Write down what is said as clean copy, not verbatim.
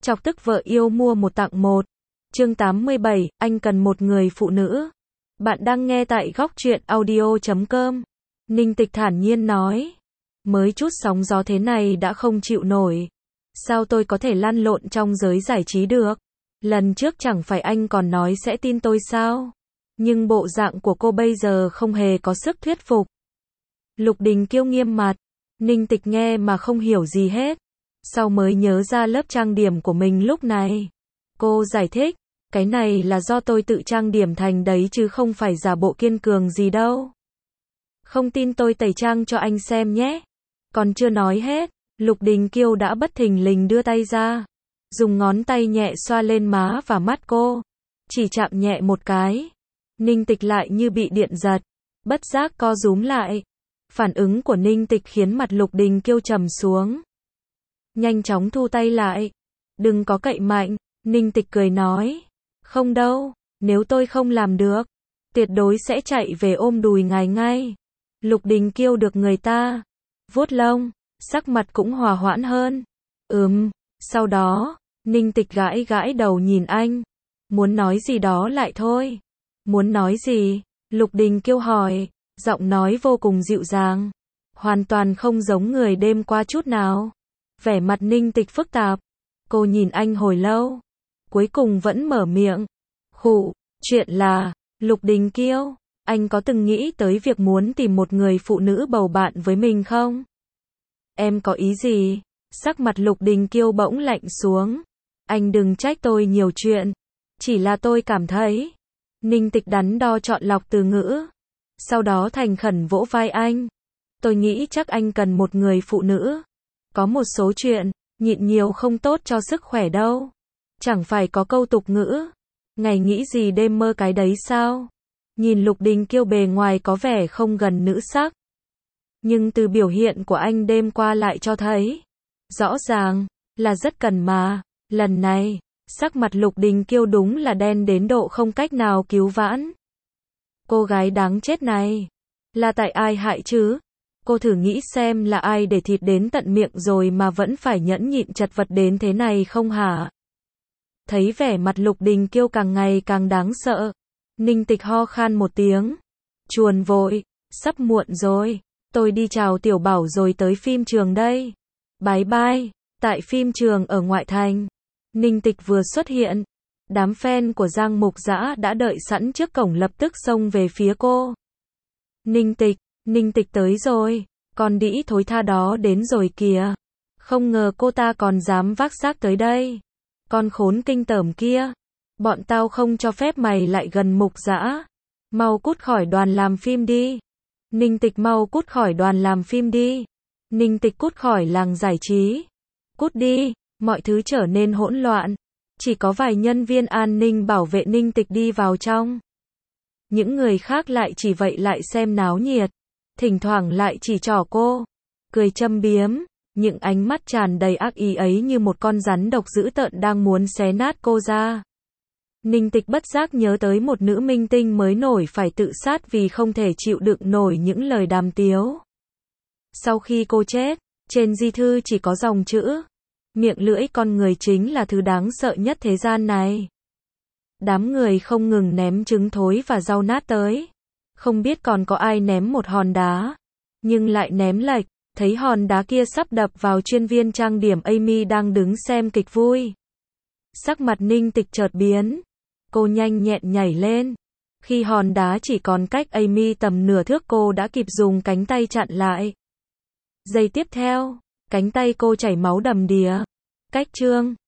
Chọc tức vợ yêu mua một tặng một. Chương 87, anh cần một người phụ nữ. Bạn đang nghe tại góc truyện audio.com. Ninh Tịch thản nhiên nói. Mới chút sóng gió thế này đã không chịu nổi. Sao tôi có thể lăn lộn trong giới giải trí được? Lần trước chẳng phải anh còn nói sẽ tin tôi sao? Nhưng bộ dạng của cô bây giờ không hề có sức thuyết phục. Lục Đình Kiêu nghiêm mặt. Ninh Tịch nghe mà không hiểu gì hết. Sau mới nhớ ra lớp trang điểm của mình lúc này. Cô giải thích, cái này là do tôi tự trang điểm thành đấy chứ không phải giả bộ kiên cường gì đâu. Không tin tôi tẩy trang cho anh xem nhé. Còn chưa nói hết, Lục Đình Kiêu đã bất thình lình đưa tay ra. Dùng ngón tay nhẹ xoa lên má và mắt cô. Chỉ chạm nhẹ một cái. Ninh Tịch lại như bị điện giật. Bất giác co rúm lại. Phản ứng của Ninh Tịch khiến mặt Lục Đình Kiêu trầm xuống. Nhanh chóng thu tay lại. Đừng có cậy mạnh. Ninh Tịch cười nói. Không đâu, nếu tôi không làm được, tuyệt đối sẽ chạy về ôm đùi ngài ngay. Lục Đình Kiêu được người ta vuốt lông, sắc mặt cũng hòa hoãn hơn. Sau đó, Ninh Tịch gãi gãi đầu nhìn anh. Muốn nói gì đó lại thôi. Muốn nói gì? Lục Đình Kiêu hỏi, giọng nói vô cùng dịu dàng. Hoàn toàn không giống người đêm qua chút nào. Vẻ mặt Ninh Tịch phức tạp. Cô nhìn anh hồi lâu. Cuối cùng vẫn mở miệng. Khụ, chuyện là, Lục Đình Kiêu, anh có từng nghĩ tới việc muốn tìm một người phụ nữ bầu bạn với mình không? Em có ý gì? Sắc mặt Lục Đình Kiêu bỗng lạnh xuống. Anh đừng trách tôi nhiều chuyện. Chỉ là tôi cảm thấy. Ninh Tịch đắn đo chọn lọc từ ngữ. Sau đó thành khẩn vỗ vai anh. Tôi nghĩ chắc anh cần một người phụ nữ. Có một số chuyện, nhịn nhiều không tốt cho sức khỏe đâu. Chẳng phải có câu tục ngữ. Ngày nghĩ gì đêm mơ cái đấy sao? Nhìn Lục Đình Kiêu bề ngoài có vẻ không gần nữ sắc. Nhưng từ biểu hiện của anh đêm qua lại cho thấy. Rõ ràng, là rất cần mà. Lần này, sắc mặt Lục Đình Kiêu đúng là đen đến độ không cách nào cứu vãn. Cô gái đáng chết này. Là tại ai hại chứ? Cô thử nghĩ xem là ai để thịt đến tận miệng rồi mà vẫn phải nhẫn nhịn chật vật đến thế này không hả? Thấy vẻ mặt Lục Đình Kiêu càng ngày càng đáng sợ. Ninh Tịch ho khan một tiếng. Chuồn vội, sắp muộn rồi. Tôi đi chào Tiểu Bảo rồi tới phim trường đây. Bye bye. Tại phim trường ở ngoại thành. Ninh Tịch vừa xuất hiện. Đám fan của Giang Mục Dã đã đợi sẵn trước cổng lập tức xông về phía cô. Ninh Tịch tới rồi. Con đĩ thối tha đó đến rồi kìa. Không ngờ cô ta còn dám vác xác tới đây. Con khốn kinh tởm kia. Bọn tao không cho phép mày lại gần Mục Dã. Mau cút khỏi đoàn làm phim đi. Ninh Tịch mau cút khỏi đoàn làm phim đi. Ninh Tịch cút khỏi làng giải trí. Cút đi. Mọi thứ trở nên hỗn loạn. Chỉ có vài nhân viên an ninh bảo vệ Ninh Tịch đi vào trong. Những người khác lại chỉ vậy lại xem náo nhiệt. Thỉnh thoảng lại chỉ trỏ cô. Cười châm biếm. Những ánh mắt tràn đầy ác ý ấy như một con rắn độc dữ tợn đang muốn xé nát cô ra. Ninh Tịch bất giác nhớ tới một nữ minh tinh mới nổi phải tự sát vì không thể chịu đựng nổi những lời đàm tiếu. Sau khi cô chết, trên di thư chỉ có dòng chữ. Miệng lưỡi con người chính là thứ đáng sợ nhất thế gian này. Đám người không ngừng ném trứng thối và rau nát tới. Không biết còn có ai ném một hòn đá. Nhưng lại ném lệch. Thấy hòn đá kia sắp đập vào chuyên viên trang điểm Amy đang đứng xem kịch vui. Sắc mặt Ninh Tịch chợt biến. Cô nhanh nhẹn nhảy lên. Khi hòn đá chỉ còn cách Amy tầm nửa thước cô đã kịp dùng cánh tay chặn lại. Giây tiếp theo, cánh tay cô chảy máu đầm đìa. Cách chương